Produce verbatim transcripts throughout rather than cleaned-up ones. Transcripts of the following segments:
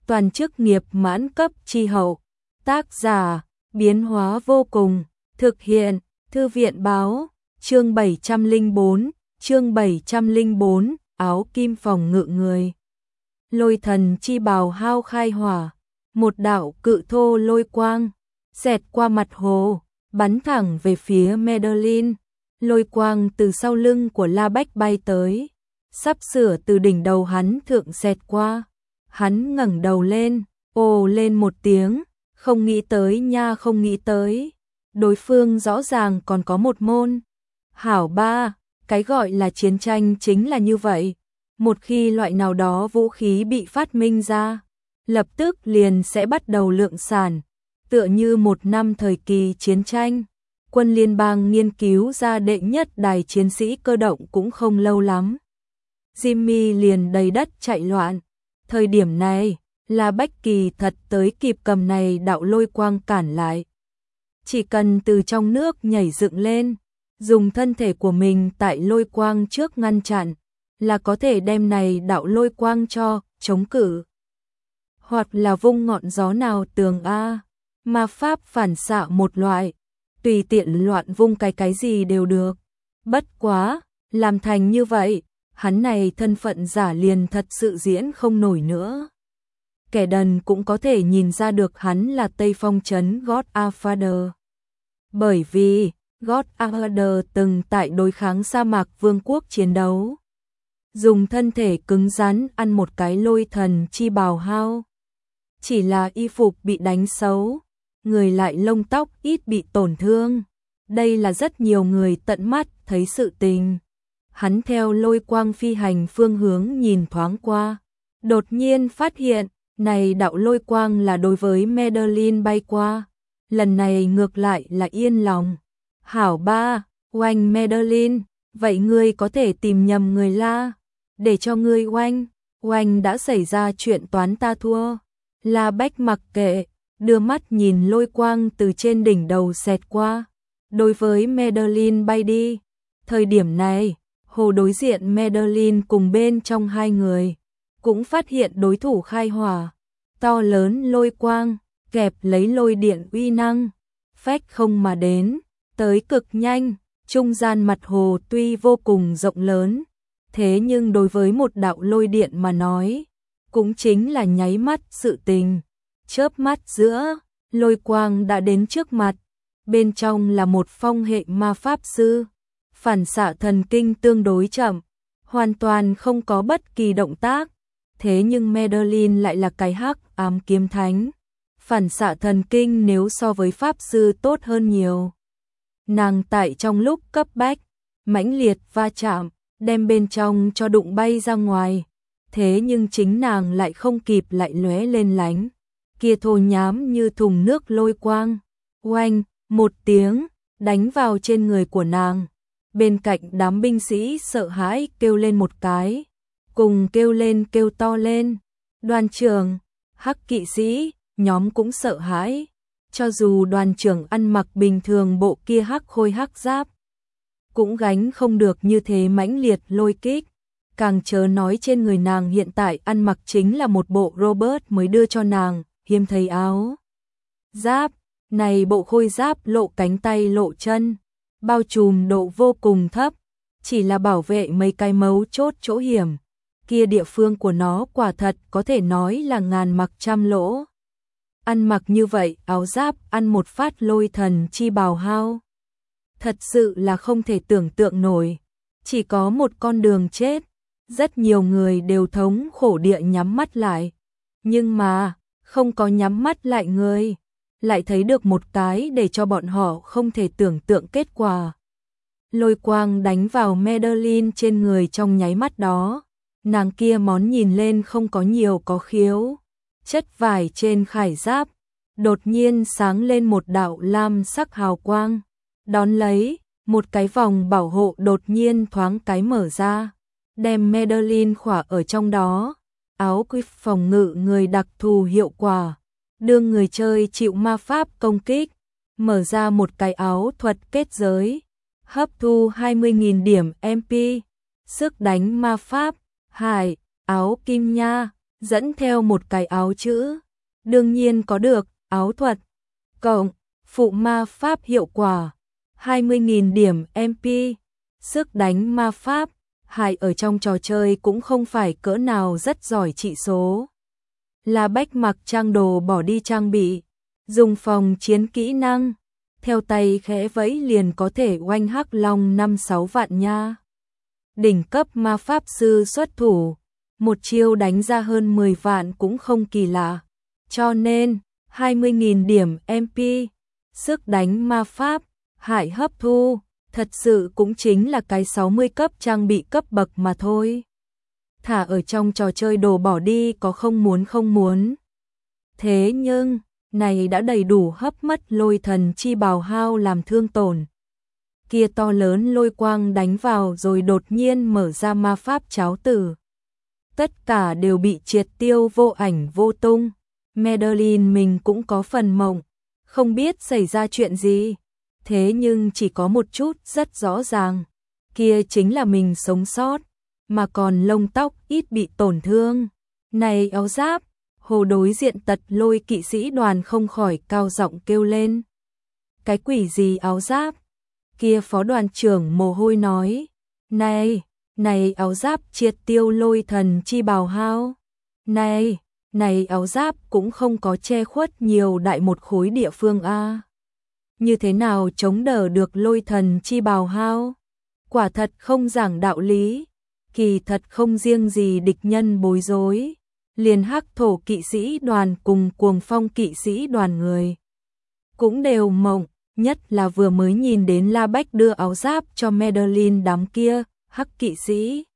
toàn chức nghiệp mãn cấp chi hậu. Tác giả, biến hóa vô cùng, thực hiện, thư viện báo, chương bảy trăm lẻ bốn, chương bảy trăm lẻ bốn, áo kim phòng ngự người. Lôi thần chi bào hao khai hỏa, một đạo cự thô lôi quang, xẹt qua mặt hồ, bắn thẳng về phía Madeline. Lôi quang từ sau lưng của La Bách bay tới, sắp sửa từ đỉnh đầu hắn thượng xẹt qua. Hắn ngẩng đầu lên, ồ lên một tiếng, không nghĩ tới nha, không nghĩ tới. Đối phương rõ ràng còn có một môn. Hảo ba, cái gọi là chiến tranh chính là như vậy. Một khi loại nào đó vũ khí bị phát minh ra, lập tức liền sẽ bắt đầu lượng sản. Tựa như một năm thời kỳ chiến tranh, quân liên bang nghiên cứu ra đệ nhất đài chiến sĩ cơ động cũng không lâu lắm. Jimmy liền đầy đất chạy loạn. Thời điểm này, là Bách Kỳ thật tới kịp cầm này đạo lôi quang cản lại. Chỉ cần từ trong nước nhảy dựng lên, dùng thân thể của mình tại lôi quang trước ngăn chặn, là có thể đem này đạo lôi quang cho chống cự. Hoặc là vung ngọn gió nào tường A, ma pháp phản xạ một loại, tùy tiện loạn vung cái cái gì đều được. Bất quá, làm thành như vậy, hắn này thân phận giả liền thật sự diễn không nổi nữa. Kẻ đần cũng có thể nhìn ra được hắn là Tây Phong trấn Godfather. Bởi vì, Godfather từng tại đối kháng sa mạc vương quốc chiến đấu. Dùng thân thể cứng rắn ăn một cái lôi thần chi bào hao. Chỉ là y phục bị đánh xấu, người lại lông tóc ít bị tổn thương. Đây là rất nhiều người tận mắt thấy sự tình. Hắn theo lôi quang phi hành phương hướng nhìn thoáng qua, đột nhiên phát hiện, này đạo lôi quang là đối với Madeline bay qua. Lần này ngược lại là yên lòng. Hảo ba, oanh Madeline, vậy ngươi có thể tìm nhầm người la, để cho ngươi oanh, oanh đã xảy ra chuyện toán ta thua. La Bách mặc kệ, đưa mắt nhìn lôi quang từ trên đỉnh đầu xẹt qua, đối với Madeline bay đi. Thời điểm này, hồ đối diện Madeline cùng bên trong hai người, cũng phát hiện đối thủ khai hỏa, to lớn lôi quang, kẹp lấy lôi điện uy năng, phách không mà đến, tới cực nhanh, trung gian mặt hồ tuy vô cùng rộng lớn, thế nhưng đối với một đạo lôi điện mà nói, cũng chính là nháy mắt sự tình. Chớp mắt giữa, lôi quang đã đến trước mặt, bên trong là một phong hệ ma pháp sư, phản xạ thần kinh tương đối chậm, hoàn toàn không có bất kỳ động tác. Thế nhưng Madeline lại là cái hắc ám kiếm thánh, phản xạ thần kinh nếu so với pháp sư tốt hơn nhiều. Nàng tại trong lúc cấp bách, mãnh liệt va chạm, đem bên trong cho đụng bay ra ngoài. Thế nhưng chính nàng lại không kịp lại lóe lên lánh, kia thô nhám như thùng nước lôi quang, oanh, một tiếng, đánh vào trên người của nàng. Bên cạnh đám binh sĩ sợ hãi kêu lên một cái, cùng kêu lên kêu to lên. Đoàn trưởng, hắc kỵ sĩ, nhóm cũng sợ hãi. Cho dù đoàn trưởng ăn mặc bình thường bộ kia hắc khôi hắc giáp, cũng gánh không được như thế mãnh liệt lôi kích. Càng chớ nói trên người nàng hiện tại ăn mặc chính là một bộ Robert mới đưa cho nàng, hiếm thấy áo giáp. Này bộ khôi giáp lộ cánh tay lộ chân, bao trùm độ vô cùng thấp, chỉ là bảo vệ mấy cái mấu chốt chỗ hiểm. Kia địa phương của nó quả thật có thể nói là ngàn mặc trăm lỗ. Ăn mặc như vậy, áo giáp ăn một phát lôi thần chi bào hao. Thật sự là không thể tưởng tượng nổi. Chỉ có một con đường chết. Rất nhiều người đều thống khổ địa nhắm mắt lại. Nhưng mà, không có nhắm mắt lại người, lại thấy được một cái để cho bọn họ không thể tưởng tượng kết quả. Lôi quang đánh vào Madeline trên người trong nháy mắt đó. Nàng kia món nhìn lên không có nhiều có khiếu. Chất vải trên khải giáp, đột nhiên sáng lên một đạo lam sắc hào quang. Đón lấy, một cái vòng bảo hộ đột nhiên thoáng cái mở ra, đem Madeline khỏa ở trong đó. Áo quy phòng ngự người đặc thù hiệu quả, đương người chơi chịu ma pháp công kích, mở ra một cái áo thuật kết giới, hấp thu hai mươi nghìn điểm em pê, sức đánh ma pháp, hải, áo kim nha, dẫn theo một cái áo chữ. Đương nhiên có được, áo thuật. Cộng, phụ ma pháp hiệu quả. hai mươi nghìn điểm em pê. Sức đánh ma pháp. Hải ở trong trò chơi cũng không phải cỡ nào rất giỏi trị số. La Bách mặc trang đồ bỏ đi trang bị. Dùng phòng chiến kỹ năng. Theo tay khẽ vẫy liền có thể oanh hắc long năm sáu vạn nha. Đỉnh cấp ma pháp sư xuất thủ. Một chiêu đánh ra hơn mười vạn cũng không kỳ lạ. Cho nên, hai mươi nghìn điểm em pê. Sức đánh ma pháp. Hải hấp thu. Thật sự cũng chính là cái sáu mươi cấp trang bị cấp bậc mà thôi. Thả ở trong trò chơi đồ bỏ đi có không muốn không muốn. Thế nhưng, này đã đầy đủ hấp mất lôi thần chi bào hao làm thương tổn. Kia to lớn lôi quang đánh vào rồi đột nhiên mở ra ma pháp cháo tử. Tất cả đều bị triệt tiêu vô ảnh vô tung. Madeline mình cũng có phần mộng, không biết xảy ra chuyện gì. Thế nhưng chỉ có một chút rất rõ ràng, kia chính là mình sống sót, mà còn lông tóc ít bị tổn thương. Này áo giáp, hồ đối diện Tật Lôi kỵ sĩ đoàn không khỏi cao giọng kêu lên. Cái quỷ gì áo giáp? Kia phó đoàn trưởng mồ hôi nói. Này, này áo giáp triệt tiêu lôi thần chi bào hao. Này, này áo giáp cũng không có che khuất nhiều đại một khối địa phương a. Như thế nào chống đỡ được lôi thần chi bào hao? Quả thật không giảng đạo lý, kỳ thật không riêng gì địch nhân bối rối, liền hắc thổ kỵ sĩ đoàn cùng cuồng phong kỵ sĩ đoàn người cũng đều mộng, nhất là vừa mới nhìn đến La Bách đưa áo giáp cho Madeline đám kia, hắc kỵ sĩ.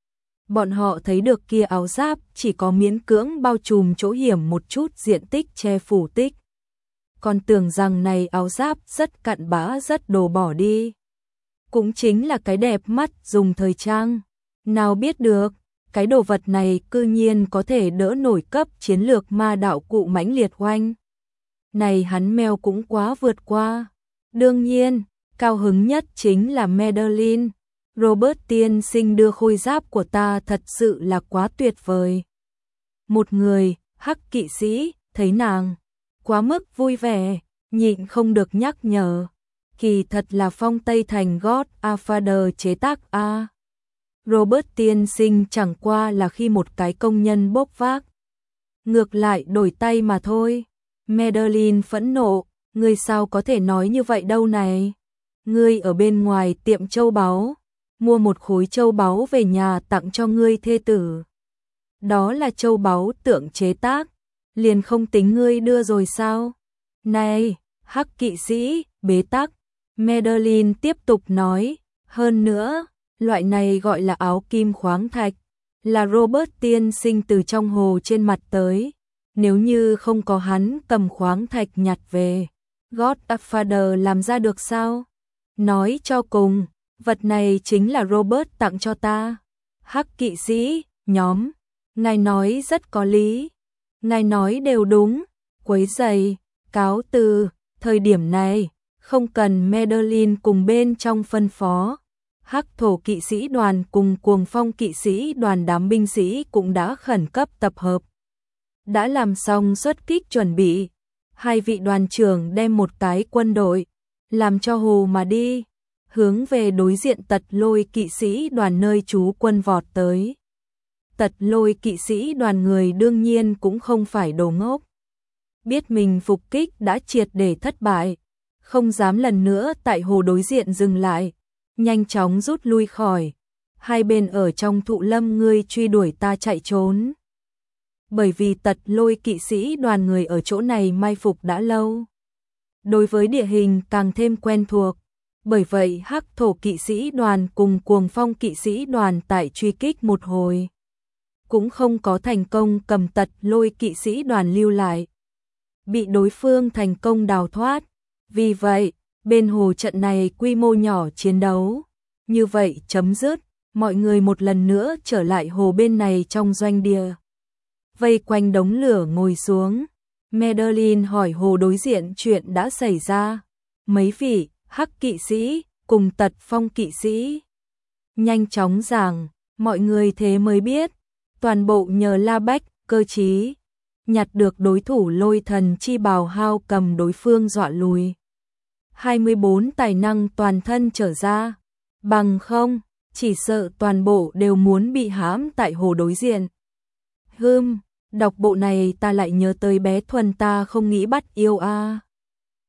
Bọn họ thấy được kia áo giáp chỉ có miễn cưỡng bao trùm chỗ hiểm một chút diện tích che phủ tích. Còn tưởng rằng này áo giáp rất cặn bã rất đồ bỏ đi. Cũng chính là cái đẹp mắt dùng thời trang. Nào biết được, cái đồ vật này cư nhiên có thể đỡ nổi cấp chiến lược ma đạo cụ mãnh liệt oanh. Này hắn mèo cũng quá vượt qua. Đương nhiên, cao hứng nhất chính là Madeline. Robert tiên sinh đưa khôi giáp của ta thật sự là quá tuyệt vời. Một người, hắc kỵ sĩ, thấy nàng quá mức vui vẻ, nhịn không được nhắc nhở. Kỳ thật là phong Tây Thành God Father chế tác a. Robert tiên sinh chẳng qua là khi một cái công nhân bốc vác. Ngược lại đổi tay mà thôi. Madeline phẫn nộ, ngươi sao có thể nói như vậy đâu này? Ngươi ở bên ngoài tiệm châu báu, mua một khối châu báu về nhà tặng cho ngươi thê tử. Đó là châu báu tượng chế tác, liền không tính ngươi đưa rồi sao? Này, hắc kỵ sĩ, bế tắc. Madeline tiếp tục nói, hơn nữa, loại này gọi là áo kim khoáng thạch, là Robert tiên sinh từ trong hồ trên mặt tới. Nếu như không có hắn cầm khoáng thạch nhặt về, God Father làm ra được sao? Nói cho cùng, vật này chính là Robert tặng cho ta. Hắc kỵ sĩ, nhóm, ngài nói rất có lý. Ngài nói đều đúng, quấy rầy, cáo từ, thời điểm này, không cần Madeline cùng bên trong phân phó. Hắc thổ kỵ sĩ đoàn cùng cuồng phong kỵ sĩ đoàn đám binh sĩ cũng đã khẩn cấp tập hợp. Đã làm xong xuất kích chuẩn bị, hai vị đoàn trưởng đem một cái quân đội, làm cho hồ mà đi, hướng về đối diện Tật Lôi kỵ sĩ đoàn nơi trú quân vọt tới. Tật Lôi kỵ sĩ đoàn người đương nhiên cũng không phải đồ ngốc. Biết mình phục kích đã triệt để thất bại, không dám lần nữa tại hồ đối diện dừng lại, nhanh chóng rút lui khỏi. Hai bên ở trong thụ lâm ngươi truy đuổi ta chạy trốn. Bởi vì Tật Lôi kỵ sĩ đoàn người ở chỗ này mai phục đã lâu. Đối với địa hình càng thêm quen thuộc. Bởi vậy hắc thổ kỵ sĩ đoàn cùng cuồng phong kỵ sĩ đoàn tại truy kích một hồi, cũng không có thành công cầm Tật Lôi kỵ sĩ đoàn lưu lại. Bị đối phương thành công đào thoát. Vì vậy, bên hồ trận này quy mô nhỏ chiến đấu. Như vậy chấm dứt, mọi người một lần nữa trở lại hồ bên này trong doanh địa. Vây quanh đống lửa ngồi xuống. Madeline hỏi hồ đối diện chuyện đã xảy ra. Mấy vị, hắc kỵ sĩ, cùng Tật phong kỵ sĩ. Nhanh chóng giảng, mọi người thế mới biết. Toàn bộ nhờ La Bách, cơ chí nhặt được đối thủ lôi thần chi bào hao cầm đối phương dọa lùi. hai mươi bốn tài năng toàn thân trở ra, bằng không, chỉ sợ toàn bộ đều muốn bị hãm tại hồ đối diện. Hừm, đọc bộ này ta lại nhớ tới bé Thuần ta không nghĩ bắt yêu a. À.